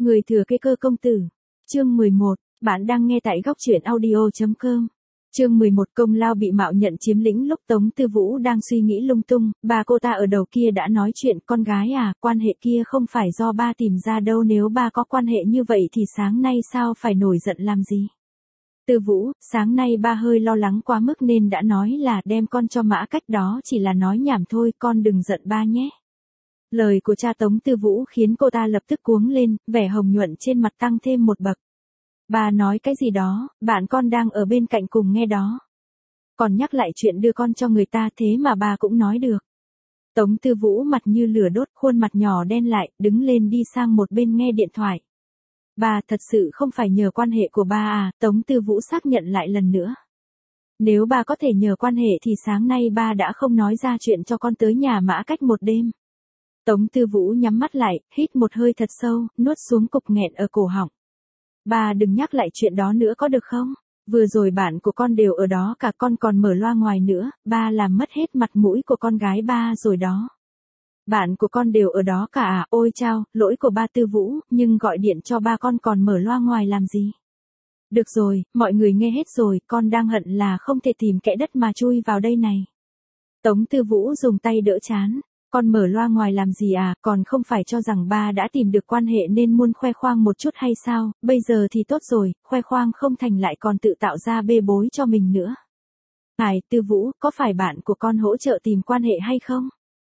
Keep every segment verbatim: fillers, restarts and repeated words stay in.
Người thừa kế cơ công tử. Chương mười một, bạn đang nghe tại góc truyện audio chấm com. Chương mười một, công lao bị mạo nhận chiếm lĩnh. Lúc Tống Tư Vũ đang suy nghĩ lung tung, bà cô ta ở đầu kia đã nói chuyện: con gái à, quan hệ kia không phải do ba tìm ra đâu, nếu ba có quan hệ như vậy thì sáng nay sao phải nổi giận làm gì? Tư Vũ, sáng nay ba hơi lo lắng quá mức nên đã nói là đem con cho Mã Cách, đó chỉ là nói nhảm thôi, con đừng giận ba nhé. Lời của cha Tống Tư Vũ khiến cô ta lập tức cuống lên, vẻ hồng nhuận trên mặt tăng thêm một bậc. Bà nói cái gì đó, bạn con đang ở bên cạnh cùng nghe đó. Còn nhắc lại chuyện đưa con cho người ta, thế mà bà cũng nói được. Tống Tư Vũ mặt như lửa đốt, khuôn mặt nhỏ đen lại, đứng lên đi sang một bên nghe điện thoại. Bà thật sự không phải nhờ quan hệ của ba à? Tống Tư Vũ xác nhận lại lần nữa. Nếu bà có thể nhờ quan hệ thì sáng nay ba đã không nói ra chuyện cho con tới nhà Mã Cách một đêm. Tống Tư Vũ nhắm mắt lại, hít một hơi thật sâu, nuốt xuống cục nghẹn ở cổ họng. Bà đừng nhắc lại chuyện đó nữa có được không? Vừa rồi bạn của con đều ở đó cả, con còn mở loa ngoài nữa, ba làm mất hết mặt mũi của con gái ba rồi đó. Bạn của con đều ở đó cả à? Ôi chao, lỗi của ba Tư Vũ, nhưng gọi điện cho ba con còn mở loa ngoài làm gì? Được rồi, mọi người nghe hết rồi, con đang hận là không thể tìm kẽ đất mà chui vào đây này. Tống Tư Vũ dùng tay đỡ trán. Con mở loa ngoài làm gì à, còn không phải cho rằng ba đã tìm được quan hệ nên muốn khoe khoang một chút hay sao? Bây giờ thì tốt rồi, khoe khoang không thành lại còn tự tạo ra bê bối cho mình nữa. Ngài Tư Vũ, có phải bạn của con hỗ trợ tìm quan hệ hay không?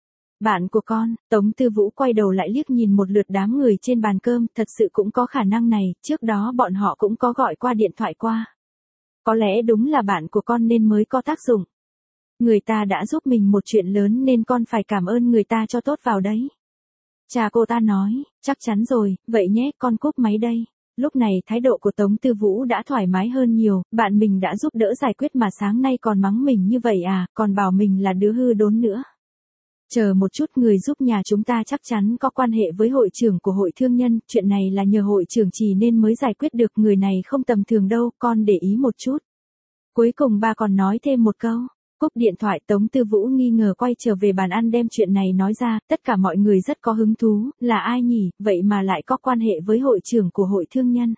Bạn của con? Tống Tư Vũ quay đầu lại liếc nhìn một lượt đám người trên bàn cơm, thật sự cũng có khả năng này, trước đó bọn họ cũng có gọi qua điện thoại qua. Có lẽ đúng là bạn của con nên mới có tác dụng. Người ta đã giúp mình một chuyện lớn nên con phải cảm ơn người ta cho tốt vào đấy. Cha cô ta nói, chắc chắn rồi, vậy nhé, con cúp máy đây. Lúc này thái độ của Tống Tư Vũ đã thoải mái hơn nhiều, bạn mình đã giúp đỡ giải quyết mà sáng nay còn mắng mình như vậy à, còn bảo mình là đứa hư đốn nữa. Chờ một chút, người giúp nhà chúng ta chắc chắn có quan hệ với hội trưởng của hội thương nhân, chuyện này là nhờ hội trưởng chỉ nên mới giải quyết được, người này không tầm thường đâu, con để ý một chút. Cuối cùng ba còn nói thêm một câu. Cúp điện thoại, Tống Tư Vũ nghi ngờ quay trở về bàn ăn đem chuyện này nói ra, tất cả mọi người rất có hứng thú, là ai nhỉ, vậy mà lại có quan hệ với hội trưởng của hội thương nhân.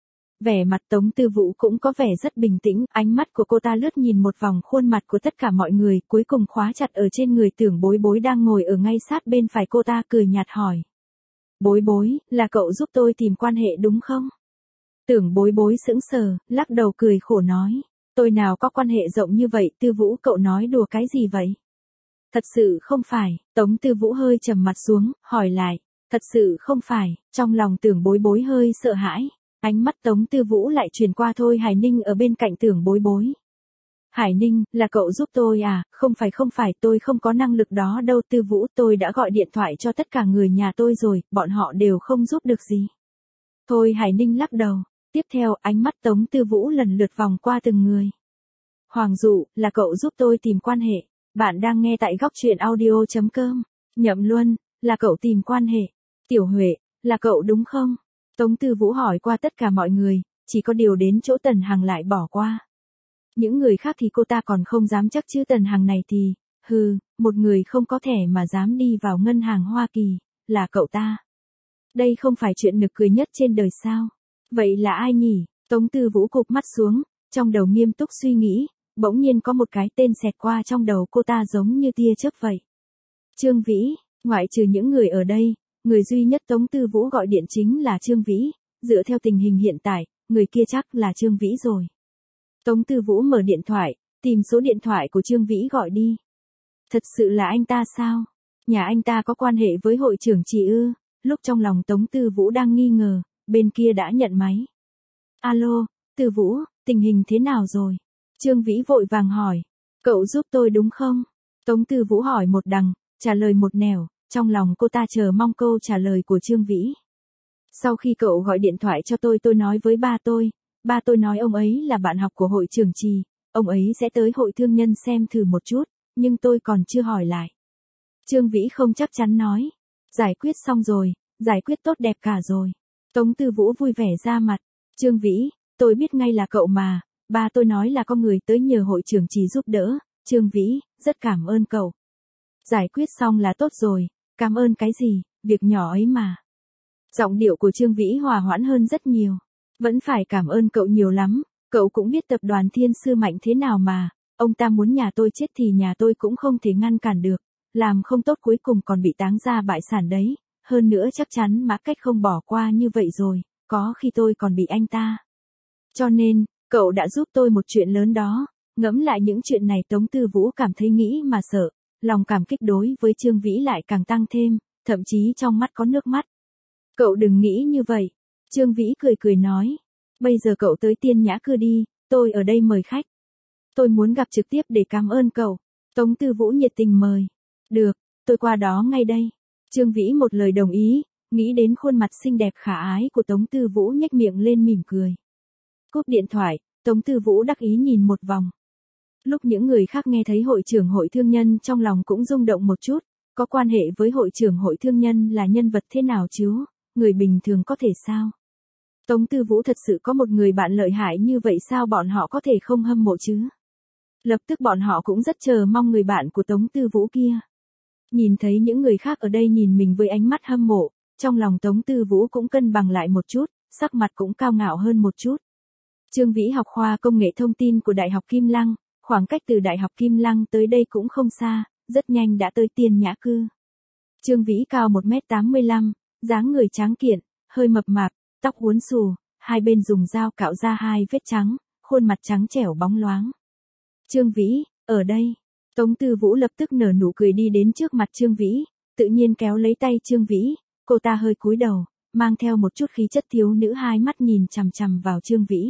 Vẻ mặt Tống Tư Vũ cũng có vẻ rất bình tĩnh, ánh mắt của cô ta lướt nhìn một vòng khuôn mặt của tất cả mọi người, cuối cùng khóa chặt ở trên người Tưởng Bối Bối đang ngồi ở ngay sát bên phải cô ta, cười nhạt hỏi. Bối Bối, là cậu giúp tôi tìm quan hệ đúng không? Tưởng Bối Bối sững sờ, lắc đầu cười khổ nói. Tôi nào có quan hệ rộng như vậy, Tư Vũ cậu nói đùa cái gì vậy? Thật sự không phải, Tống Tư Vũ hơi trầm mặt xuống, hỏi lại. Thật sự không phải, trong lòng Tưởng Bối Bối hơi sợ hãi. Ánh mắt Tống Tư Vũ lại truyền qua Thôi Hải Ninh ở bên cạnh Tưởng Bối Bối. Hải Ninh, là cậu giúp tôi à? Không phải không phải, tôi không có năng lực đó đâu Tư Vũ, tôi đã gọi điện thoại cho tất cả người nhà tôi rồi, bọn họ đều không giúp được gì. Thôi Hải Ninh lắc đầu. Tiếp theo, ánh mắt Tống Tư Vũ lần lượt vòng qua từng người. Hoàng Dụ, là cậu giúp tôi tìm quan hệ. Bạn đang nghe tại góc truyện audio chấm com. Nhậm Luân, là cậu tìm quan hệ. Tiểu Huệ, là cậu đúng không? Tống Tư Vũ hỏi qua tất cả mọi người, chỉ có điều đến chỗ Tần Hằng lại bỏ qua. Những người khác thì cô ta còn không dám chắc chứ Tần Hằng này thì, hừ, một người không có thẻ mà dám đi vào ngân hàng Hoa Kỳ, là cậu ta. Đây không phải chuyện nực cười nhất trên đời sao? Vậy là ai nhỉ? Tống Tư Vũ cụp mắt xuống, trong đầu nghiêm túc suy nghĩ, bỗng nhiên có một cái tên xẹt qua trong đầu cô ta giống như tia chớp vậy. Trương Vĩ, ngoại trừ những người ở đây, người duy nhất Tống Tư Vũ gọi điện chính là Trương Vĩ, dựa theo tình hình hiện tại, người kia chắc là Trương Vĩ rồi. Tống Tư Vũ mở điện thoại, tìm số điện thoại của Trương Vĩ gọi đi. Thật sự là anh ta sao? Nhà anh ta có quan hệ với hội trưởng chị ư? Lúc trong lòng Tống Tư Vũ đang nghi ngờ, bên kia đã nhận máy. Alo, Tư Vũ, tình hình thế nào rồi? Trương Vĩ vội vàng hỏi. Cậu giúp tôi đúng không? Tống Tư Vũ hỏi một đằng, trả lời một nẻo, trong lòng cô ta chờ mong câu trả lời của Trương Vĩ. Sau khi cậu gọi điện thoại cho tôi tôi nói với ba tôi, ba tôi nói ông ấy là bạn học của hội trưởng Trì, ông ấy sẽ tới hội thương nhân xem thử một chút, nhưng tôi còn chưa hỏi lại. Trương Vĩ không chắc chắn nói. Giải quyết xong rồi, giải quyết tốt đẹp cả rồi. Tống Tư Vũ vui vẻ ra mặt. Trương Vĩ, tôi biết ngay là cậu mà, ba tôi nói là có người tới nhờ hội trưởng Trì giúp đỡ. Trương Vĩ, rất cảm ơn cậu. Giải quyết xong là tốt rồi, cảm ơn cái gì, việc nhỏ ấy mà. Giọng điệu của Trương Vĩ hòa hoãn hơn rất nhiều. Vẫn phải cảm ơn cậu nhiều lắm, cậu cũng biết tập đoàn Thiên Sư mạnh thế nào mà, ông ta muốn nhà tôi chết thì nhà tôi cũng không thể ngăn cản được, làm không tốt cuối cùng còn bị táng ra bại sản đấy, hơn nữa chắc chắn Mã Cách không bỏ qua như vậy rồi, có khi tôi còn bị anh ta. Cho nên, cậu đã giúp tôi một chuyện lớn đó. Ngẫm lại những chuyện này Tống Tư Vũ cảm thấy nghĩ mà sợ, lòng cảm kích đối với Trương Vĩ lại càng tăng thêm, thậm chí trong mắt có nước mắt. Cậu đừng nghĩ như vậy. Trương Vĩ cười cười nói. Bây giờ cậu tới Tiên Nhã Cư đi, tôi ở đây mời khách. Tôi muốn gặp trực tiếp để cảm ơn cậu. Tống Tư Vũ nhiệt tình mời. Được, tôi qua đó ngay đây. Trương Vĩ một lời đồng ý, nghĩ đến khuôn mặt xinh đẹp khả ái của Tống Tư Vũ nhếch miệng lên mỉm cười. Cúp điện thoại, Tống Tư Vũ đắc ý nhìn một vòng. Lúc những người khác nghe thấy hội trưởng hội thương nhân trong lòng cũng rung động một chút, có quan hệ với hội trưởng hội thương nhân là nhân vật thế nào chứ, người bình thường có thể sao? Tống Tư Vũ thật sự có một người bạn lợi hại như vậy sao bọn họ có thể không hâm mộ chứ? Lập tức bọn họ cũng rất chờ mong người bạn của Tống Tư Vũ kia. Nhìn thấy những người khác ở đây nhìn mình với ánh mắt hâm mộ, trong lòng Tống Tư Vũ cũng cân bằng lại một chút, sắc mặt cũng cao ngạo hơn một chút. Trương Vĩ học khoa công nghệ thông tin của Đại học Kim Lăng, khoảng cách từ Đại học Kim Lăng tới đây cũng không xa, rất nhanh đã tới Tiên Nhã Cư. Trương Vĩ cao một mét tám mươi lăm, dáng người tráng kiện, hơi mập mạp, tóc uốn xù, hai bên dùng dao cạo ra hai vết trắng, khuôn mặt trắng trẻo bóng loáng. Trương Vĩ, ở đây. Tống Tư Vũ lập tức nở nụ cười đi đến trước mặt Trương Vĩ, tự nhiên kéo lấy tay Trương Vĩ, cô ta hơi cúi đầu, mang theo một chút khí chất thiếu nữ hai mắt nhìn chằm chằm vào Trương Vĩ.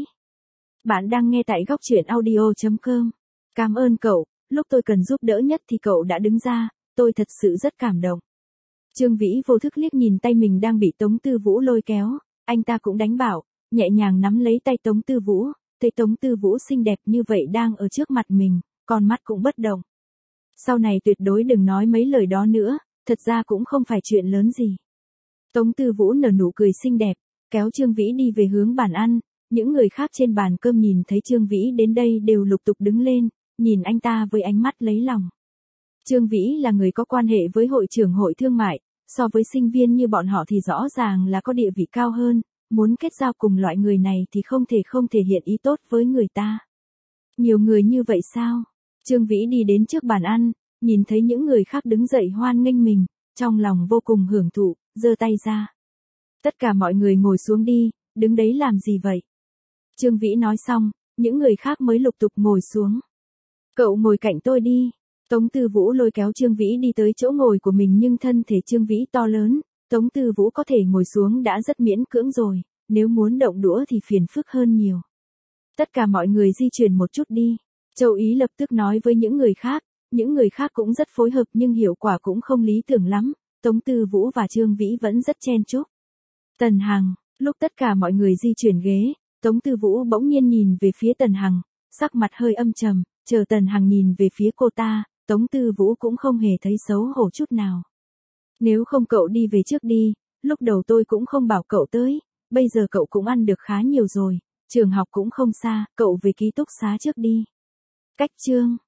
Bạn đang nghe tại góc truyện audio chấm com. Cảm ơn cậu, lúc tôi cần giúp đỡ nhất thì cậu đã đứng ra, tôi thật sự rất cảm động. Trương Vĩ vô thức liếc nhìn tay mình đang bị Tống Tư Vũ lôi kéo, anh ta cũng đánh bảo, nhẹ nhàng nắm lấy tay Tống Tư Vũ, thấy Tống Tư Vũ xinh đẹp như vậy đang ở trước mặt mình, con mắt cũng bất động. Sau này tuyệt đối đừng nói mấy lời đó nữa, thật ra cũng không phải chuyện lớn gì. Tống Tư Vũ nở nụ cười xinh đẹp, kéo Trương Vĩ đi về hướng bàn ăn, những người khác trên bàn cơm nhìn thấy Trương Vĩ đến đây đều lục tục đứng lên, nhìn anh ta với ánh mắt lấy lòng. Trương Vĩ là người có quan hệ với hội trưởng hội thương mại, so với sinh viên như bọn họ thì rõ ràng là có địa vị cao hơn, muốn kết giao cùng loại người này thì không thể không thể hiện ý tốt với người ta. Nhiều người như vậy sao? Trương Vĩ đi đến trước bàn ăn, nhìn thấy những người khác đứng dậy hoan nghênh mình, trong lòng vô cùng hưởng thụ, giơ tay ra. Tất cả mọi người ngồi xuống đi, đứng đấy làm gì vậy? Trương Vĩ nói xong, những người khác mới lục tục ngồi xuống. Cậu ngồi cạnh tôi đi. Tống Tư Vũ lôi kéo Trương Vĩ đi tới chỗ ngồi của mình nhưng thân thể Trương Vĩ to lớn, Tống Tư Vũ có thể ngồi xuống đã rất miễn cưỡng rồi, nếu muốn động đũa thì phiền phức hơn nhiều. Tất cả mọi người di chuyển một chút đi. Châu Ý lập tức nói với những người khác, những người khác cũng rất phối hợp nhưng hiệu quả cũng không lý tưởng lắm, Tống Tư Vũ và Trương Vĩ vẫn rất chen chúc. Tần Hằng, lúc tất cả mọi người di chuyển ghế, Tống Tư Vũ bỗng nhiên nhìn về phía Tần Hằng, sắc mặt hơi âm trầm, chờ Tần Hằng nhìn về phía cô ta, Tống Tư Vũ cũng không hề thấy xấu hổ chút nào. Nếu không cậu đi về trước đi, lúc đầu tôi cũng không bảo cậu tới, bây giờ cậu cũng ăn được khá nhiều rồi, trường học cũng không xa, cậu về ký túc xá trước đi. Cách chương